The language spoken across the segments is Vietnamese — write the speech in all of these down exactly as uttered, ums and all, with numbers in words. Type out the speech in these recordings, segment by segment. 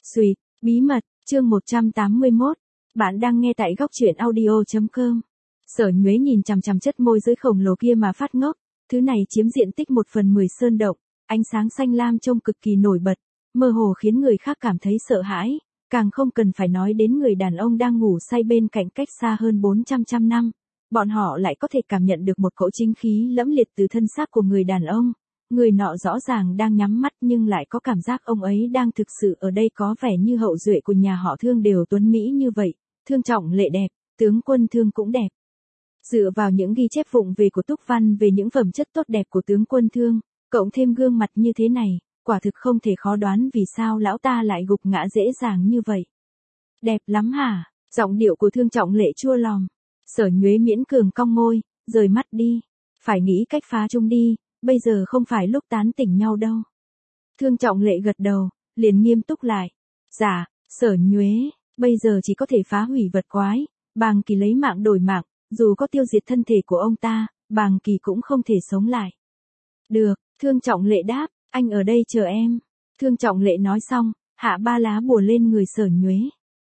Xuyệt, bí mật, chương một trăm tám mươi mốt. Bạn đang nghe tại góc truyện audio chấm com. Sở Nhuế nhìn chằm chằm chất môi dưới khổng lồ kia mà phát ngốc, thứ này chiếm diện tích một phần mười sơn động, ánh sáng xanh lam trông cực kỳ nổi bật, mơ hồ khiến người khác cảm thấy sợ hãi, càng không cần phải nói đến người đàn ông đang ngủ say bên cạnh cách xa hơn bốn trăm trăm năm. Bọn họ lại có thể cảm nhận được một cỗ chính khí lẫm liệt từ thân xác của người đàn ông. Người nọ rõ ràng đang nhắm mắt nhưng lại có cảm giác ông ấy đang thực sự ở đây, có vẻ như hậu duệ của nhà họ Thương đều tuấn mỹ như vậy. Thương Trọng Lệ đẹp, tướng quân Thương cũng đẹp. Dựa vào những ghi chép vụng về của Túc Văn về những phẩm chất tốt đẹp của tướng quân Thương, cộng thêm gương mặt như thế này, quả thực không thể khó đoán vì sao lão ta lại gục ngã dễ dàng như vậy. Đẹp lắm hả? Giọng điệu của Thương Trọng Lệ chua lòng. Sở Nhuế miễn cường cong môi, rời mắt đi. Phải nghĩ cách phá chung đi, bây giờ không phải lúc tán tỉnh nhau đâu. Thương Trọng Lệ gật đầu, liền nghiêm túc lại. Dạ, Sở Nhuế, bây giờ chỉ có thể phá hủy vật quái, Bàng Kỳ lấy mạng đổi mạng, dù có tiêu diệt thân thể của ông ta, Bàng Kỳ cũng không thể sống lại. Được, Thương Trọng Lệ đáp, anh ở đây chờ em. Thương Trọng Lệ nói xong, hạ ba lá bùa lên người Sở Nhuế.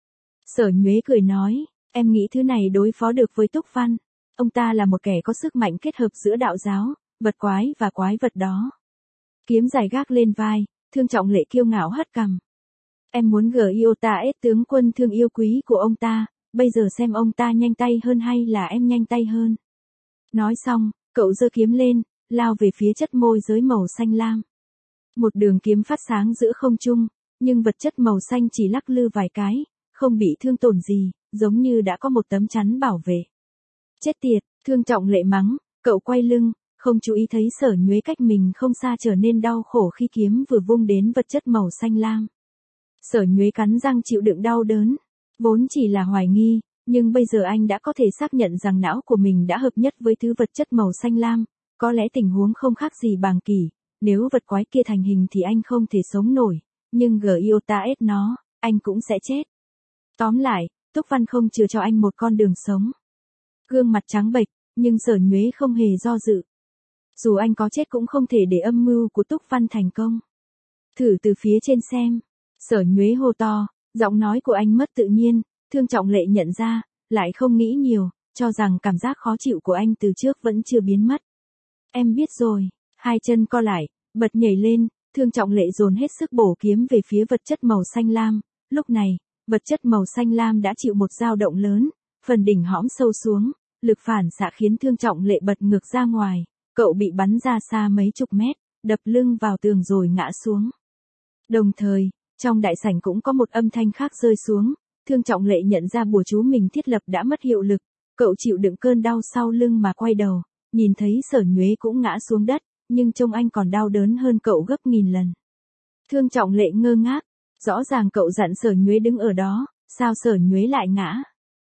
Sở Nhuế cười nói, em nghĩ thứ này đối phó được với Túc Văn. Ông ta là một kẻ có sức mạnh kết hợp giữa đạo giáo, vật quái và quái vật đó. Kiếm dài gác lên vai, Thương Trọng Lệ kiêu ngạo hất cằm. Em muốn gờ yêu ta ết tướng quân Thương yêu quý của ông ta, bây giờ xem ông ta nhanh tay hơn hay là em nhanh tay hơn. Nói xong, cậu giơ kiếm lên, lao về phía chất môi giới màu xanh lam. Một đường kiếm phát sáng giữa không trung, nhưng vật chất màu xanh chỉ lắc lư vài cái, không bị thương tổn gì, giống như đã có một tấm chắn bảo vệ. Chết tiệt, Thương Trọng Lệ mắng, cậu quay lưng, không chú ý thấy Sở Nhuế cách mình không xa trở nên đau khổ khi kiếm vừa vung đến vật chất màu xanh lam. Sở Nhuế cắn răng chịu đựng đau đớn, vốn chỉ là hoài nghi, nhưng bây giờ anh đã có thể xác nhận rằng não của mình đã hợp nhất với thứ vật chất màu xanh lam, có lẽ tình huống không khác gì Bàng Kỳ, nếu vật quái kia thành hình thì anh không thể sống nổi, nhưng gờ yêu ta ết nó, anh cũng sẽ chết. Tóm lại, Túc Văn không chừa cho anh một con đường sống. Gương mặt trắng bệch, nhưng Sở Nhuế không hề do dự. Dù anh có chết cũng không thể để âm mưu của Túc Văn thành công. Thử từ phía trên xem. Sở Nhuế hô to, giọng nói của anh mất tự nhiên, Thương Trọng Lệ nhận ra, lại không nghĩ nhiều, cho rằng cảm giác khó chịu của anh từ trước vẫn chưa biến mất. Em biết rồi, hai chân co lại, bật nhảy lên, Thương Trọng Lệ dồn hết sức bổ kiếm về phía vật chất màu xanh lam. Lúc này, vật chất màu xanh lam đã chịu một dao động lớn, phần đỉnh hõm sâu xuống, lực phản xạ khiến Thương Trọng Lệ bật ngược ra ngoài. Cậu bị bắn ra xa mấy chục mét, đập lưng vào tường rồi ngã xuống. Đồng thời, trong đại sảnh cũng có một âm thanh khác rơi xuống, Thương Trọng Lệ nhận ra bùa chú mình thiết lập đã mất hiệu lực, cậu chịu đựng cơn đau sau lưng mà quay đầu, nhìn thấy Sở Nhuế cũng ngã xuống đất, nhưng trông anh còn đau đớn hơn cậu gấp nghìn lần. Thương Trọng Lệ ngơ ngác, rõ ràng cậu dặn Sở Nhuế đứng ở đó, sao Sở Nhuế lại ngã?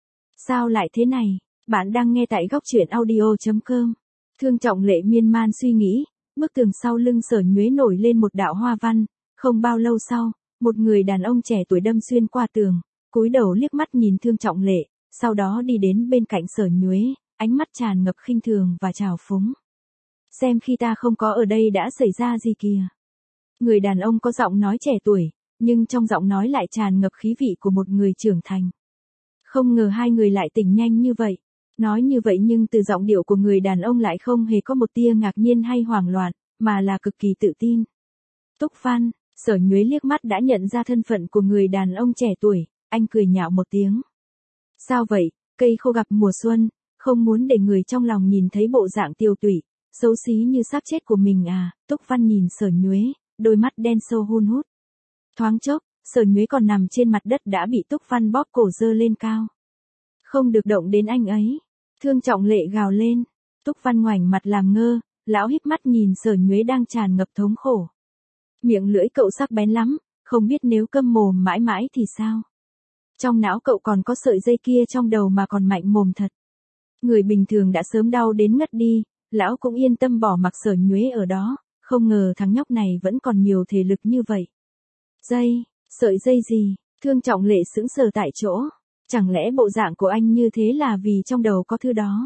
Sao lại thế này? Bạn đang nghe tại góc truyện audio chấm com. Thương Trọng Lệ miên man suy nghĩ, bức tường sau lưng Sở Nhuế nổi lên một đạo hoa văn, không bao lâu sau, một người đàn ông trẻ tuổi đâm xuyên qua tường, cúi đầu liếc mắt nhìn Thương Trọng Lệ, sau đó đi đến bên cạnh Sở Nhuế, ánh mắt tràn ngập khinh thường và trào phúng. Xem khi ta không có ở đây đã xảy ra gì kìa. Người đàn ông có giọng nói trẻ tuổi, nhưng trong giọng nói lại tràn ngập khí vị của một người trưởng thành. Không ngờ hai người lại tỉnh nhanh như vậy. Nói như vậy nhưng từ giọng điệu của người đàn ông lại không hề có một tia ngạc nhiên hay hoảng loạn, mà là cực kỳ tự tin. Túc Văn, Sở Nhuế liếc mắt đã nhận ra thân phận của người đàn ông trẻ tuổi, anh cười nhạo một tiếng. Sao vậy, cây khô gặp mùa xuân, không muốn để người trong lòng nhìn thấy bộ dạng tiêu tụy, xấu xí như xác chết của mình à? Túc Văn nhìn Sở Nhuế, đôi mắt đen sâu hun hút. Thoáng chốc, Sở Nhuế còn nằm trên mặt đất đã bị Túc Văn bóp cổ giơ lên cao. Không được động đến anh ấy. Thương Trọng Lệ gào lên. Túc Văn ngoảnh mặt làm ngơ, lão híp mắt nhìn Sở Nhuế đang tràn ngập thống khổ. Miệng lưỡi cậu sắc bén lắm, không biết nếu câm mồm mãi mãi thì sao? Trong não cậu còn có sợi dây kia trong đầu mà còn mạnh mồm thật. Người bình thường đã sớm đau đến ngất đi, lão cũng yên tâm bỏ mặc Sở Nhuế ở đó, không ngờ thằng nhóc này vẫn còn nhiều thể lực như vậy. Dây, sợi dây gì? Thương Trọng Lệ sững sờ tại chỗ. Chẳng lẽ bộ dạng của anh như thế là vì trong đầu có thứ đó?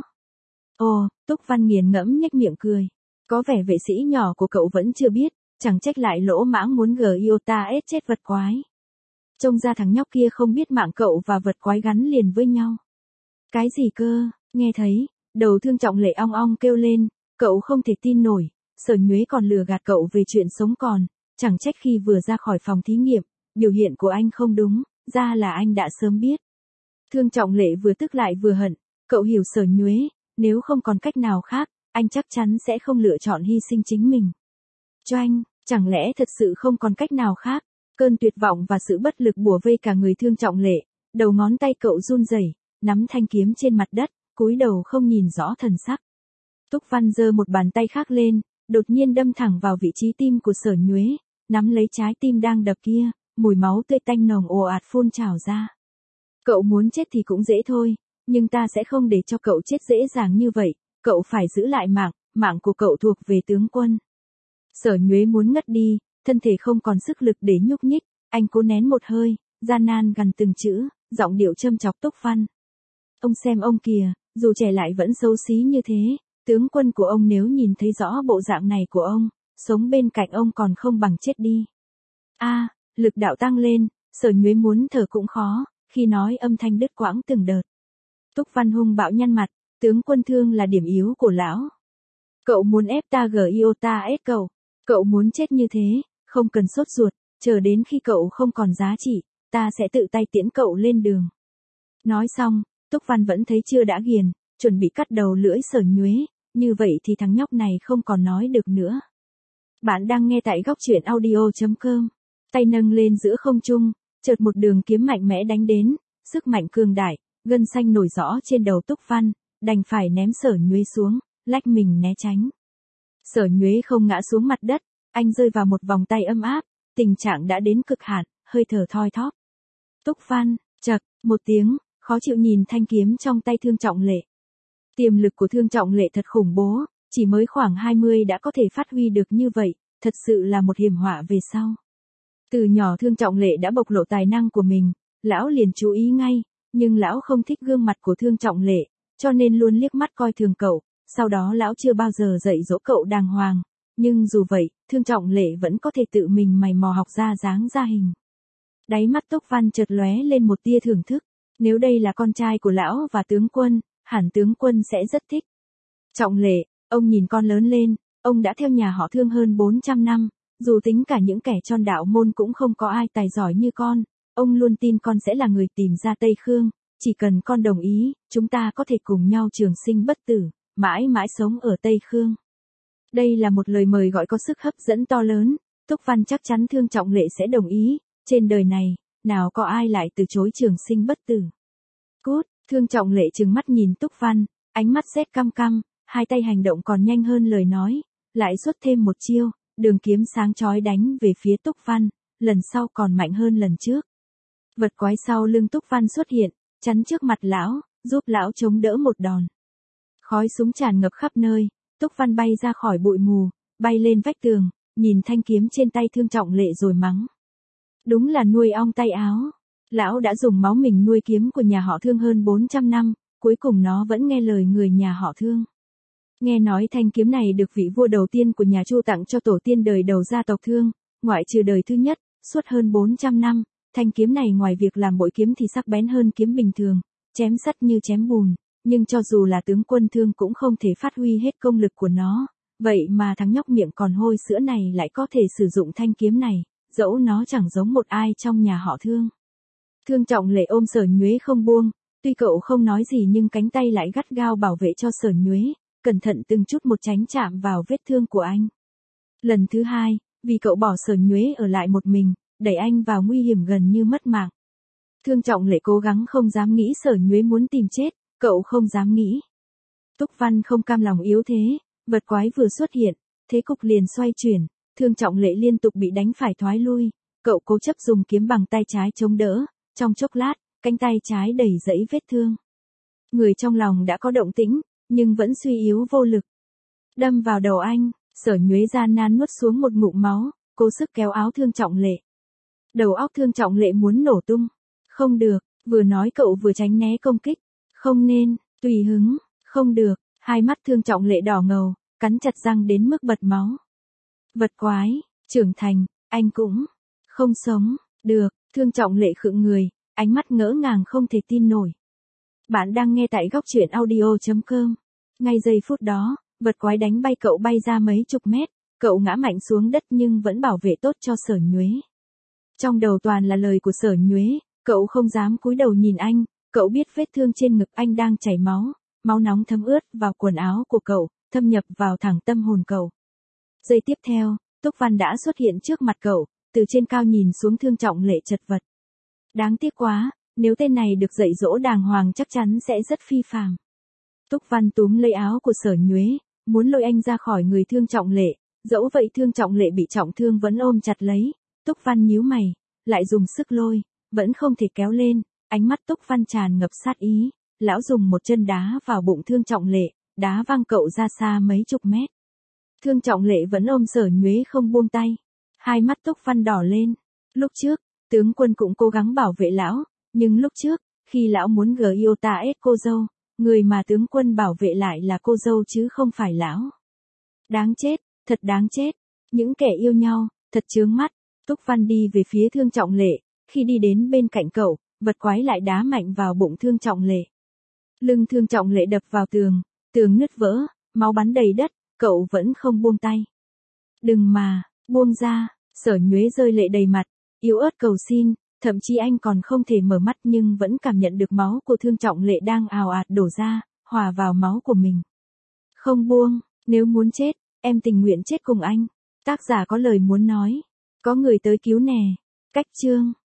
Ồ, Túc Văn nghiền ngẫm nhếch miệng cười. Có vẻ vệ sĩ nhỏ của cậu vẫn chưa biết, chẳng trách lại lỗ mãng muốn gờ yêu ta ết chết vật quái. Trông ra thằng nhóc kia không biết mạng cậu và vật quái gắn liền với nhau. Cái gì cơ? Nghe thấy, đầu Thương Trọng Lệ ong ong kêu lên, cậu không thể tin nổi, Sở Nhuế còn lừa gạt cậu về chuyện sống còn, chẳng trách khi vừa ra khỏi phòng thí nghiệm, biểu hiện của anh không đúng, ra là anh đã sớm biết. Thương Trọng Lệ vừa tức lại vừa hận, cậu hiểu Sở Nhuế, nếu không còn cách nào khác, anh chắc chắn sẽ không lựa chọn hy sinh chính mình. Cho anh, chẳng lẽ thật sự không còn cách nào khác? Cơn tuyệt vọng và sự bất lực bủa vây cả người Thương Trọng Lệ, đầu ngón tay cậu run rẩy, nắm thanh kiếm trên mặt đất, cúi đầu không nhìn rõ thần sắc. Túc Văn giơ một bàn tay khác lên, đột nhiên đâm thẳng vào vị trí tim của Sở Nhuế, nắm lấy trái tim đang đập kia, mùi máu tươi tanh nồng ồ ạt phun trào ra. Cậu muốn chết thì cũng dễ thôi, nhưng ta sẽ không để cho cậu chết dễ dàng như vậy, cậu phải giữ lại mạng, mạng của cậu thuộc về tướng quân. Sở Nhuế muốn ngất đi, thân thể không còn sức lực để nhúc nhích, anh cố nén một hơi, gian nan gằn từng chữ, giọng điệu châm chọc Túc Văn. Ông xem ông kìa, dù trẻ lại vẫn xấu xí như thế, tướng quân của ông nếu nhìn thấy rõ bộ dạng này của ông, sống bên cạnh ông còn không bằng chết đi. A, à, lực đạo tăng lên, Sở Nhuế muốn thở cũng khó, khi nói âm thanh đứt quãng từng đợt. Túc Văn hung bạo nhăn mặt, tướng quân thương là điểm yếu của lão. Cậu muốn ép ta gio ta ép cậu, cậu muốn chết như thế, không cần sốt ruột, chờ đến khi cậu không còn giá trị, ta sẽ tự tay tiễn cậu lên đường. Nói xong, Túc Văn vẫn thấy chưa đã ghiền, chuẩn bị cắt đầu lưỡi Sở Nhuế, như vậy thì thằng nhóc này không còn nói được nữa. Bạn đang nghe tại góc truyện audio chấm com, tay nâng lên giữa không trung, chợt một đường kiếm mạnh mẽ đánh đến, sức mạnh cường đại, gân xanh nổi rõ trên đầu Túc Văn, đành phải ném Sở Nhuế xuống, lách mình né tránh. Sở Nhuế không ngã xuống mặt đất, anh rơi vào một vòng tay ấm áp, tình trạng đã đến cực hạn, hơi thở thoi thóp. Túc Văn, chậc, một tiếng, khó chịu nhìn thanh kiếm trong tay Thương Trọng Lệ. Tiềm lực của Thương Trọng Lệ thật khủng bố, chỉ mới khoảng hai mươi đã có thể phát huy được như vậy, thật sự là một hiểm họa về sau. Từ nhỏ Thương Trọng Lệ đã bộc lộ tài năng của mình, lão liền chú ý ngay, nhưng lão không thích gương mặt của Thương Trọng Lệ, cho nên luôn liếc mắt coi thường cậu, sau đó lão chưa bao giờ dạy dỗ cậu đàng hoàng, nhưng dù vậy, Thương Trọng Lệ vẫn có thể tự mình mày mò học ra dáng ra hình. Đáy mắt Túc Văn chợt lóe lên một tia thưởng thức, nếu đây là con trai của lão và tướng quân, hẳn tướng quân sẽ rất thích. Trọng Lệ, ông nhìn con lớn lên, ông đã theo nhà họ Thương hơn bốn trăm năm, dù tính cả những kẻ tròn đạo môn cũng không có ai tài giỏi như con, ông luôn tin con sẽ là người tìm ra Tây Khương, chỉ cần con đồng ý, chúng ta có thể cùng nhau trường sinh bất tử, mãi mãi sống ở Tây Khương. Đây là một lời mời gọi có sức hấp dẫn to lớn, Túc Văn chắc chắn Thương Trọng Lệ sẽ đồng ý, trên đời này, nào có ai lại từ chối trường sinh bất tử. Cút, Thương Trọng Lệ trừng mắt nhìn Túc Văn, ánh mắt rét căm căm, hai tay hành động còn nhanh hơn lời nói, lại xuất thêm một chiêu, đường kiếm sáng chói đánh về phía Túc Văn, lần sau còn mạnh hơn lần trước. Vật quái sau lưng Túc Văn xuất hiện, chắn trước mặt lão, giúp lão chống đỡ một đòn. Khói súng tràn ngập khắp nơi, Túc Văn bay ra khỏi bụi mù, bay lên vách tường, nhìn thanh kiếm trên tay Thương Trọng Lệ rồi mắng. Đúng là nuôi ong tay áo. Lão đã dùng máu mình nuôi kiếm của nhà họ Thương hơn bốn trăm năm, cuối cùng nó vẫn nghe lời người nhà họ Thương. Nghe nói thanh kiếm này được vị vua đầu tiên của nhà Chu tặng cho tổ tiên đời đầu gia tộc Thương, ngoại trừ đời thứ nhất, suốt hơn bốn trăm năm, thanh kiếm này ngoài việc làm bội kiếm thì sắc bén hơn kiếm bình thường, chém sắt như chém bùn, nhưng cho dù là tướng quân Thương cũng không thể phát huy hết công lực của nó, vậy mà thằng nhóc miệng còn hôi sữa này lại có thể sử dụng thanh kiếm này, dẫu nó chẳng giống một ai trong nhà họ Thương. Thương Trọng Lệ ôm Sở Nhuế không buông, tuy cậu không nói gì nhưng cánh tay lại gắt gao bảo vệ cho Sở Nhuế, cẩn thận từng chút một tránh chạm vào vết thương của anh. Lần thứ hai, vì cậu bỏ Sở Nhuế ở lại một mình, đẩy anh vào nguy hiểm gần như mất mạng. Thương Trọng Lệ cố gắng không dám nghĩ Sở Nhuế muốn tìm chết, cậu không dám nghĩ. Túc Văn không cam lòng yếu thế, vật quái vừa xuất hiện, thế cục liền xoay chuyển, Thương Trọng Lệ liên tục bị đánh phải thoái lui, cậu cố chấp dùng kiếm bằng tay trái chống đỡ, trong chốc lát, cánh tay trái đầy dẫy vết thương. Người trong lòng đã có động tĩnh, nhưng vẫn suy yếu vô lực. Đâm vào đầu anh, Sở Nhuế gian nan nuốt xuống một ngụm máu, cố sức kéo áo Thương Trọng Lệ. Đầu óc Thương Trọng Lệ muốn nổ tung. Không được, vừa nói cậu vừa tránh né công kích. Không nên, tùy hứng, không được, hai mắt Thương Trọng Lệ đỏ ngầu, cắn chặt răng đến mức bật máu. Vật quái, trưởng thành, anh cũng không sống được. Thương Trọng Lệ khựng người, ánh mắt ngỡ ngàng không thể tin nổi. Bạn đang nghe tại góc truyện audio.com. Ngay giây phút đó, vật quái đánh bay cậu bay ra mấy chục mét, cậu ngã mạnh xuống đất nhưng vẫn bảo vệ tốt cho Sở Nhuế. Trong đầu toàn là lời của Sở Nhuế, cậu không dám cúi đầu nhìn anh, cậu biết vết thương trên ngực anh đang chảy máu, máu nóng thấm ướt vào quần áo của cậu, thâm nhập vào thẳng tâm hồn cậu. Giây tiếp theo, Túc Văn đã xuất hiện trước mặt cậu, từ trên cao nhìn xuống Thương Trọng Lệ chật vật. Đáng tiếc quá, nếu tên này được dạy dỗ đàng hoàng chắc chắn sẽ rất phi phàm. Túc Văn túm lấy áo của Sở Nhuế, muốn lôi anh ra khỏi người Thương Trọng Lệ, dẫu vậy Thương Trọng Lệ bị trọng thương vẫn ôm chặt lấy. Túc Văn nhíu mày, lại dùng sức lôi, vẫn không thể kéo lên, ánh mắt Túc Văn tràn ngập sát ý, lão dùng một chân đá vào bụng Thương Trọng Lệ, đá văng cậu ra xa mấy chục mét. Thương Trọng Lệ vẫn ôm Sở Nhuế không buông tay, hai mắt Túc Văn đỏ lên. Lúc trước, tướng quân cũng cố gắng bảo vệ lão, nhưng lúc trước, khi lão muốn Giota ép cô dâu, người mà tướng quân bảo vệ lại là cô dâu chứ không phải lão. Đáng chết, thật đáng chết, những kẻ yêu nhau, thật chướng mắt. Túc Văn đi về phía Thương Trọng Lệ, khi đi đến bên cạnh cậu, vật quái lại đá mạnh vào bụng Thương Trọng Lệ. Lưng Thương Trọng Lệ đập vào tường, tường nứt vỡ, máu bắn đầy đất, cậu vẫn không buông tay. Đừng mà, buông ra, Sở Nhuế rơi lệ đầy mặt, yếu ớt cầu xin, thậm chí anh còn không thể mở mắt nhưng vẫn cảm nhận được máu của Thương Trọng Lệ đang ào ạt đổ ra, hòa vào máu của mình. Không buông, nếu muốn chết, em tình nguyện chết cùng anh. Tác giả có lời muốn nói. Có người tới cứu nè. Cách chương